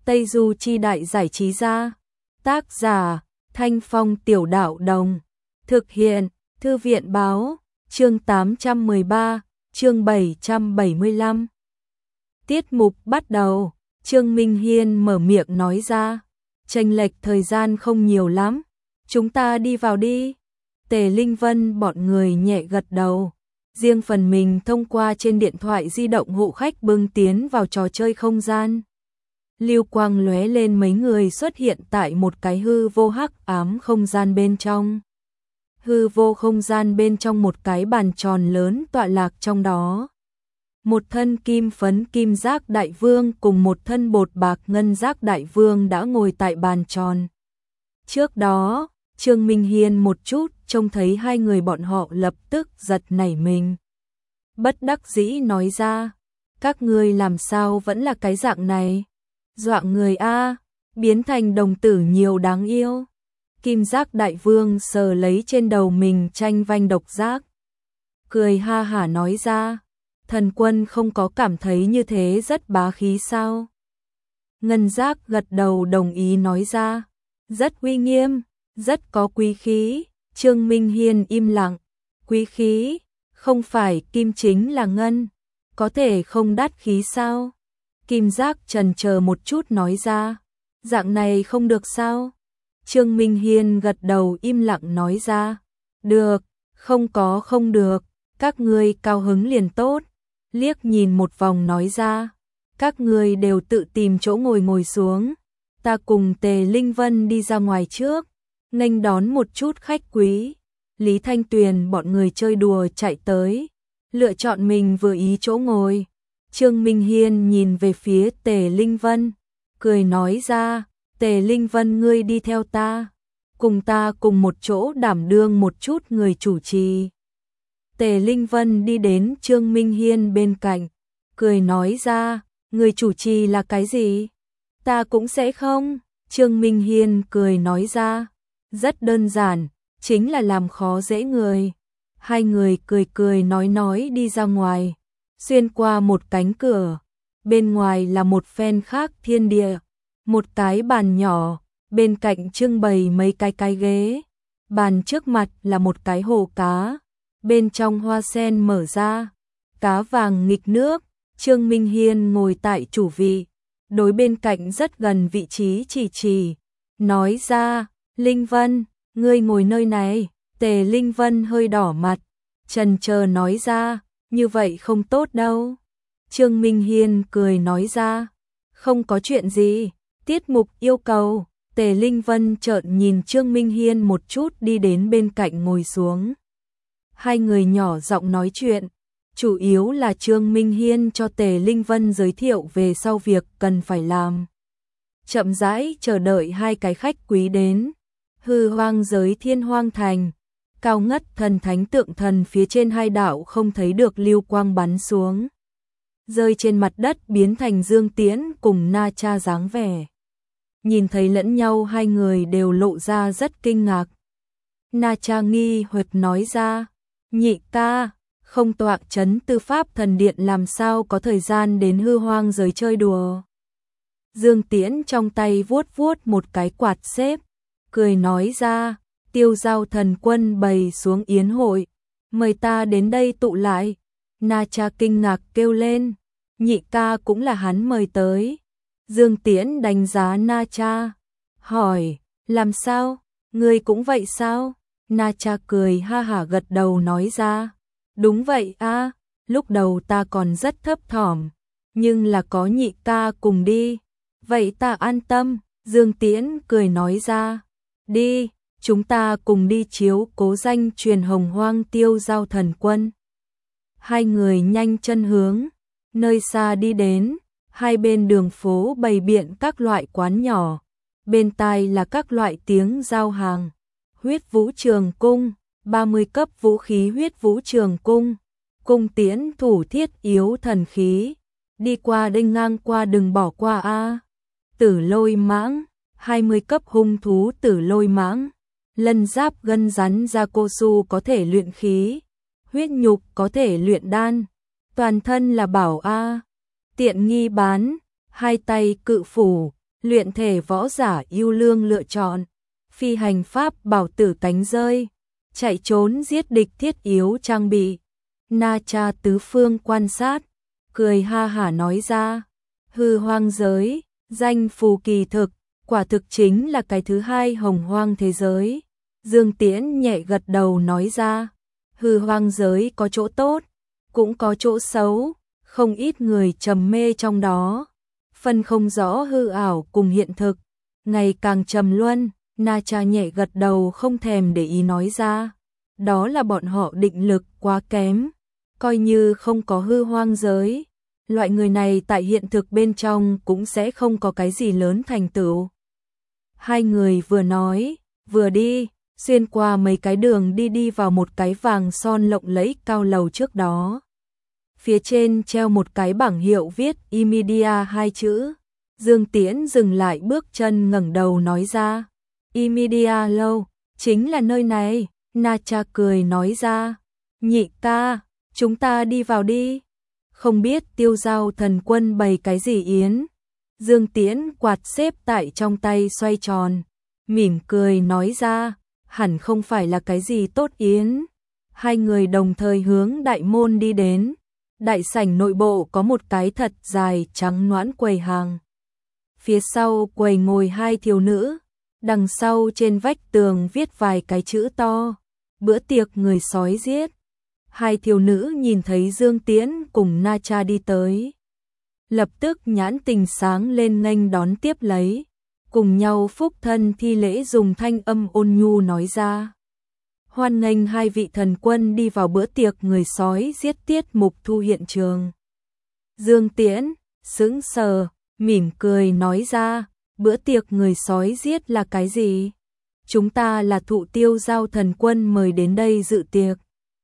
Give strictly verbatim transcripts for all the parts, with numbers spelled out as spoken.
Tây Du Chi Đại Giải Trí Gia. Tác giả Thanh Phong Tiểu Đạo Đồng. Thực hiện Thư viện Báo. Chương tám trăm mười ba, chương bảy trăm bảy mươi lăm. Tiết mục bắt đầu. Trương Minh Hiên mở miệng nói ra. Chênh lệch thời gian không nhiều lắm, chúng ta đi vào đi. Tề Linh Vân bọn người nhẹ gật đầu. Riêng phần mình thông qua trên điện thoại di động hộ khách bưng tiến vào trò chơi không gian. Lưu quang lóe lên, mấy người xuất hiện tại một cái hư vô hắc ám không gian bên trong. Hư vô không gian bên trong một cái bàn tròn lớn tọa lạc trong đó. Một thân kim phấn kim giác đại vương cùng một thân bột bạc ngân giác đại vương đã ngồi tại bàn tròn. Trước đó, Trương Minh Hiên một chút trông thấy hai người bọn họ lập tức giật nảy mình. Bất đắc dĩ nói ra, các ngươi làm sao vẫn là cái dạng này? Dọa người a, biến thành đồng tử nhiều đáng yêu. Kim giác đại vương sờ lấy trên đầu mình tranh vanh độc giác. Cười ha hả nói ra, thần quân không có cảm thấy như thế rất bá khí sao? Ngân giác gật đầu đồng ý nói ra, rất uy nghiêm, rất có quý khí. Trương Minh Hiên im lặng, quý khí, không phải kim chính là ngân, có thể không đắt khí sao? Kim giác chần chờ một chút nói ra, dạng này không được sao? Trương Minh Hiên gật đầu im lặng nói ra, được, không có không được, các ngươi cao hứng liền tốt. Liếc nhìn một vòng nói ra, các ngươi đều tự tìm chỗ ngồi ngồi xuống, ta cùng Tề Linh Vân đi ra ngoài trước, nghênh đón một chút khách quý. Lý Thanh Tuyền bọn người chơi đùa chạy tới, lựa chọn mình vừa ý chỗ ngồi. Trương Minh Hiên nhìn về phía Tề Linh Vân, cười nói ra, Tề Linh Vân ngươi đi theo ta, cùng ta cùng một chỗ đảm đương một chút người chủ trì. Tề Linh Vân đi đến Trương Minh Hiên bên cạnh, cười nói ra, người chủ trì là cái gì? Ta cũng sẽ không. Trương Minh Hiên cười nói ra, rất đơn giản, chính là làm khó dễ người. Hai người cười cười nói nói đi ra ngoài, xuyên qua một cánh cửa, bên ngoài là một phen khác thiên địa, một cái bàn nhỏ, bên cạnh trưng bày mấy cái cái ghế, bàn trước mặt là một cái hồ cá, bên trong hoa sen mở ra, cá vàng nghịch nước. Trương Minh Hiên ngồi tại chủ vị, đối bên cạnh rất gần vị trí chỉ chỉ, nói ra, Linh Vân, ngươi ngồi nơi này. Tề Linh Vân hơi đỏ mặt, chần chờ nói ra, như vậy không tốt đâu. Trương Minh Hiên cười nói ra, không có chuyện gì, tiết mục yêu cầu. Tề Linh Vân trợn nhìn Trương Minh Hiên một chút đi đến bên cạnh ngồi xuống. Hai người nhỏ giọng nói chuyện, chủ yếu là Trương Minh Hiên cho Tề Linh Vân giới thiệu về sau việc cần phải làm. Chậm rãi chờ đợi hai cái khách quý đến. Hư hoang giới Thiên Hoang Thành, cao ngất thần thánh tượng thần phía trên hai đạo không thấy được lưu quang bắn xuống, rơi trên mặt đất biến thành Dương Tiễn cùng Na Cha dáng vẻ. Nhìn thấy lẫn nhau hai người đều lộ ra rất kinh ngạc. Na Cha nghi hoặc nói ra, nhị ca, không tọa chấn tư pháp thần điện làm sao có thời gian đến hư hoang giới chơi đùa. Dương Tiễn trong tay vuốt vuốt một cái quạt xếp, cười nói ra, Tiêu Giao thần quân bày xuống yến hội, mời ta đến đây tụ lại. Na Cha kinh ngạc kêu lên, nhị ca cũng là hắn mời tới. Dương Tiễn đánh giá Na Cha, hỏi, làm sao, ngươi cũng vậy sao? Na Cha cười ha hả gật đầu nói ra, đúng vậy a, lúc đầu ta còn rất thấp thỏm, nhưng là có nhị ca cùng đi, vậy ta an tâm. Dương Tiễn cười nói ra, đi, chúng ta cùng đi chiếu cố danh truyền hồng hoang Tiêu Giao thần quân. Hai người nhanh chân hướng nơi xa đi đến, hai bên đường phố bày biện các loại quán nhỏ, bên tai là các loại tiếng giao hàng. Huyết Vũ Trường Cung, ba mươi cấp vũ khí Huyết Vũ Trường Cung, cung tiễn thủ thiết yếu thần khí, đi qua đinh ngang qua đừng bỏ qua a. Tử Lôi Mãng, hai mươi cấp hung thú Tử Lôi Mãng, lân giáp gân rắn da cô su có thể luyện khí, huyết nhục có thể luyện đan, toàn thân là bảo a. Tiện nghi bán, hai tay cự phủ, luyện thể võ giả yêu lương lựa chọn, phi hành pháp bảo tử cánh rơi, chạy trốn giết địch thiết yếu trang bị. Na Cha tứ phương quan sát, cười ha hả nói ra, hư hoang giới, danh phù kỳ thực, quả thực chính là cái thứ hai hồng hoang thế giới. Dương Tiễn nhẹ gật đầu nói ra, hư hoang giới có chỗ tốt, cũng có chỗ xấu, không ít người trầm mê trong đó, phân không rõ hư ảo cùng hiện thực, ngày càng trầm luân. Na Cha nhẹ gật đầu không thèm để ý nói ra, đó là bọn họ định lực quá kém, coi như không có hư hoang giới, loại người này tại hiện thực bên trong cũng sẽ không có cái gì lớn thành tựu. Hai người vừa nói, vừa đi, xuyên qua mấy cái đường đi đi vào một cái vàng son lộng lẫy cao lầu trước đó. Phía trên treo một cái bảng hiệu viết Imedia hai chữ. Dương Tiễn dừng lại bước chân ngẩng đầu nói ra, Imedia lâu, chính là nơi này. Na Cha cười nói ra, nhị ca, chúng ta đi vào đi. Không biết Tiêu Giao thần quân bày cái gì yến. Dương Tiễn quạt xếp tại trong tay xoay tròn, mỉm cười nói ra, hẳn không phải là cái gì tốt yến. Hai người đồng thời hướng đại môn đi đến. Đại sảnh nội bộ có một cái thật dài trắng nõn quầy hàng. Phía sau quầy ngồi hai thiếu nữ, đằng sau trên vách tường viết vài cái chữ to, bữa tiệc người sói giết. Hai thiếu nữ nhìn thấy Dương Tiễn cùng Na Cha đi tới, lập tức nhãn tình sáng lên nghênh đón tiếp lấy, cùng nhau phúc thân thi lễ dùng thanh âm ôn nhu nói ra. Hoan nghênh hai vị thần quân đi vào bữa tiệc người sói giết tiết mục thu hiện trường. Dương Tiễn sững sờ, mỉm cười nói ra, bữa tiệc người sói giết là cái gì? Chúng ta là thụ Tiêu Giao thần quân mời đến đây dự tiệc.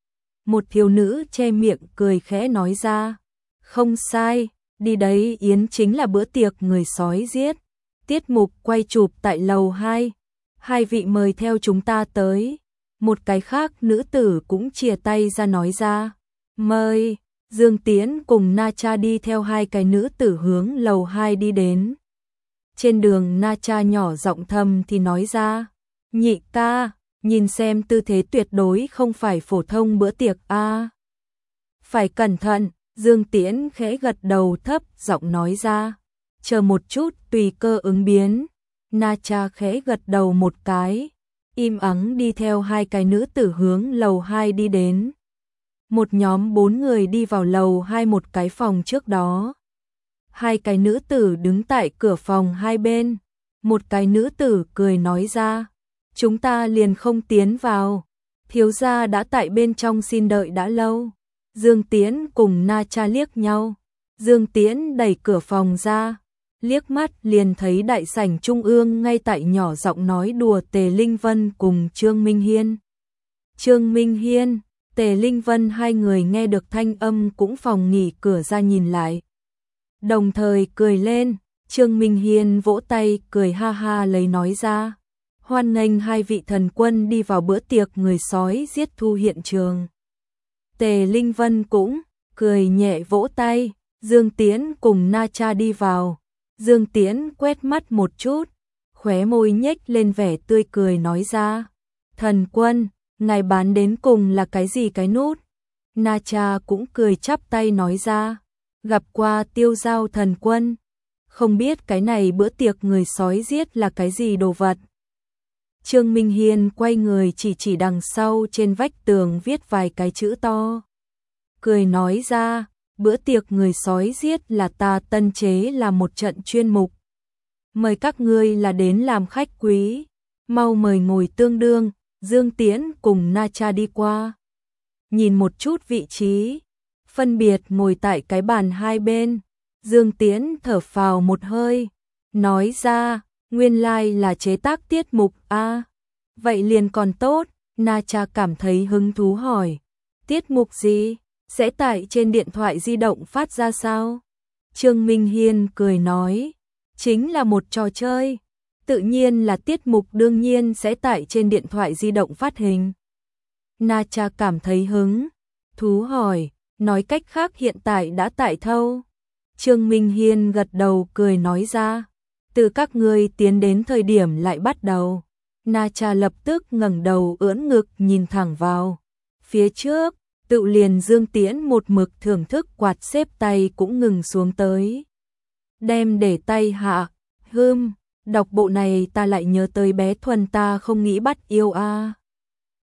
Một thiếu nữ che miệng cười khẽ nói ra, không sai, đi đấy yến chính là bữa tiệc người sói giết. Tiết mục quay chụp tại lầu hai, hai vị mời theo chúng ta tới. Một cái khác nữ tử cũng chìa tay ra nói ra, mời. Dương Tiễn cùng Na Cha đi theo hai cái nữ tử hướng lầu hai đi đến. Trên đường Na Cha nhỏ giọng thầm thì nói ra, nhị ca, nhìn xem tư thế tuyệt đối không phải phổ thông bữa tiệc a. À. Phải cẩn thận. Dương Tiễn khẽ gật đầu thấp giọng nói ra, chờ một chút tùy cơ ứng biến. Na Cha khẽ gật đầu một cái, im ắng đi theo hai cái nữ tử hướng lầu hai đi đến. Một nhóm bốn người đi vào lầu hai một cái phòng trước đó. Hai cái nữ tử đứng tại cửa phòng hai bên. Một cái nữ tử cười nói ra, chúng ta liền không tiến vào, thiếu gia đã tại bên trong xin đợi đã lâu. Dương Tiễn cùng Na Cha liếc nhau. Dương Tiễn đẩy cửa phòng ra, liếc mắt liền thấy đại sảnh trung ương ngay tại nhỏ giọng nói đùa Tề Linh Vân cùng Trương Minh Hiên. Trương Minh Hiên, Tề Linh Vân hai người nghe được thanh âm cũng phòng nghỉ cửa ra nhìn lại. Đồng thời cười lên, Trương Minh Hiên vỗ tay cười ha ha lấy nói ra, hoan nghênh hai vị thần quân đi vào bữa tiệc người sói giết thu hiện trường. Tề Linh Vân cũng cười nhẹ vỗ tay. Dương Tiễn cùng Na Cha đi vào. Dương Tiễn quét mắt một chút, khóe môi nhếch lên vẻ tươi cười nói ra, thần quân, ngài bán đến cùng là cái gì cái nút? Na Cha cũng cười chắp tay nói ra, gặp qua Tiêu Giao thần quân, không biết cái này bữa tiệc người sói giết là cái gì đồ vật. Trương Minh Hiên quay người chỉ chỉ đằng sau trên vách tường viết vài cái chữ to, cười nói ra, bữa tiệc người sói giết là ta tân chế là một trận chuyên mục. Mời các ngươi là đến làm khách quý, mau mời ngồi tương đương. Dương Tiễn cùng Na Cha đi qua, nhìn một chút vị trí, phân biệt ngồi tại cái bàn hai bên. Dương Tiễn thở phào một hơi, nói ra, nguyên lai là chế tác tiết mục a. À, vậy liền còn tốt. Na Cha cảm thấy hứng thú hỏi, tiết mục gì? Sẽ tải trên điện thoại di động phát ra sao? Trương Minh Hiên cười nói, chính là một trò chơi, tự nhiên là tiết mục đương nhiên sẽ tải trên điện thoại di động phát hình. Na Cha cảm thấy hứng thú hỏi, nói cách khác hiện tại đã tải thâu. Trương Minh Hiên gật đầu cười nói ra, từ các ngươi tiến đến thời điểm lại bắt đầu. Na Cha lập tức ngẩng đầu ưỡn ngực nhìn thẳng vào phía trước, tự liền Dương Tiễn một mực thưởng thức quạt xếp tay cũng ngừng xuống tới. Đem để tay hạ, hưm, đọc bộ này ta lại nhớ tới bé Thuần ta không nghĩ bắt yêu a.